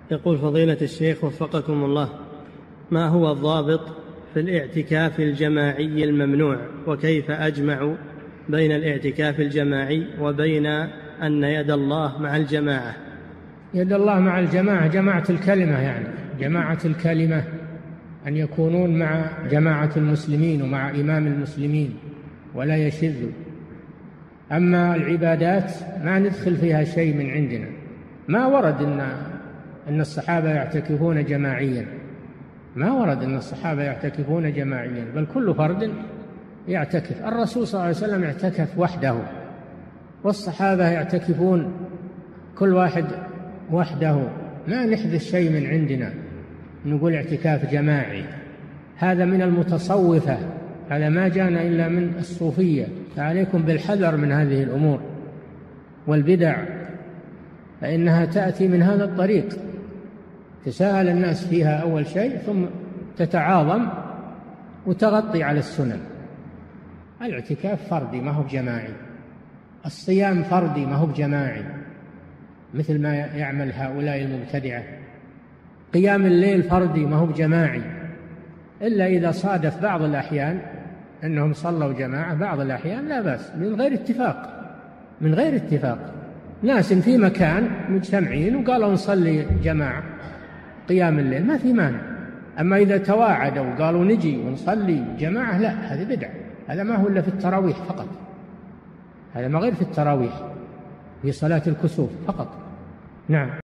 يقول فضيلة الشيخ وفقكم الله: ما هو الضابط في الاعتكاف الجماعي الممنوع، وكيف أجمع بين الاعتكاف الجماعي وبين أن يد الله مع الجماعة؟ يد الله مع الجماعة جماعة الكلمة، يعني جماعة الكلمة، أن يكونون مع جماعة المسلمين ومع إمام المسلمين ولا يشذوا. أما العبادات ما ندخل فيها شيء من عندنا، ما ورد أن الصحابة يعتكفون جماعيا، ما ورد أن الصحابة يعتكفون جماعيا، بل كل فرد يعتكف. الرسول صلى الله عليه وسلم اعتكف وحده، والصحابة يعتكفون كل واحد وحده، ما نحدث شيء من عندنا نقول اعتكاف جماعي. هذا من المتصوفة، هذا ما جاءنا إلا من الصوفية، فعليكم بالحذر من هذه الأمور والبدع، فإنها تأتي من هذا الطريق، تساهل الناس فيها أول شيء ثم تتعاظم وتغطي على السنن. الاعتكاف فردي ما هو جماعي، الصيام فردي ما هو جماعي مثل ما يعمل هؤلاء المبتدعة، قيام الليل فردي ما هو جماعي، إلا إذا صادف بعض الأحيان أنهم صلوا جماعة، بعض الأحيان لا بأس، من غير اتفاق، من غير اتفاق، ناس في مكان مجتمعين وقالوا نصلي جماعة قيام الليل ما في مانع. أما إذا تواعدوا وقالوا نجي ونصلي جماعة لا، هذا بدع، هذا ما هو إلا في التراويح فقط، هذا ما غير في التراويح، في صلاة الكسوف فقط. نعم.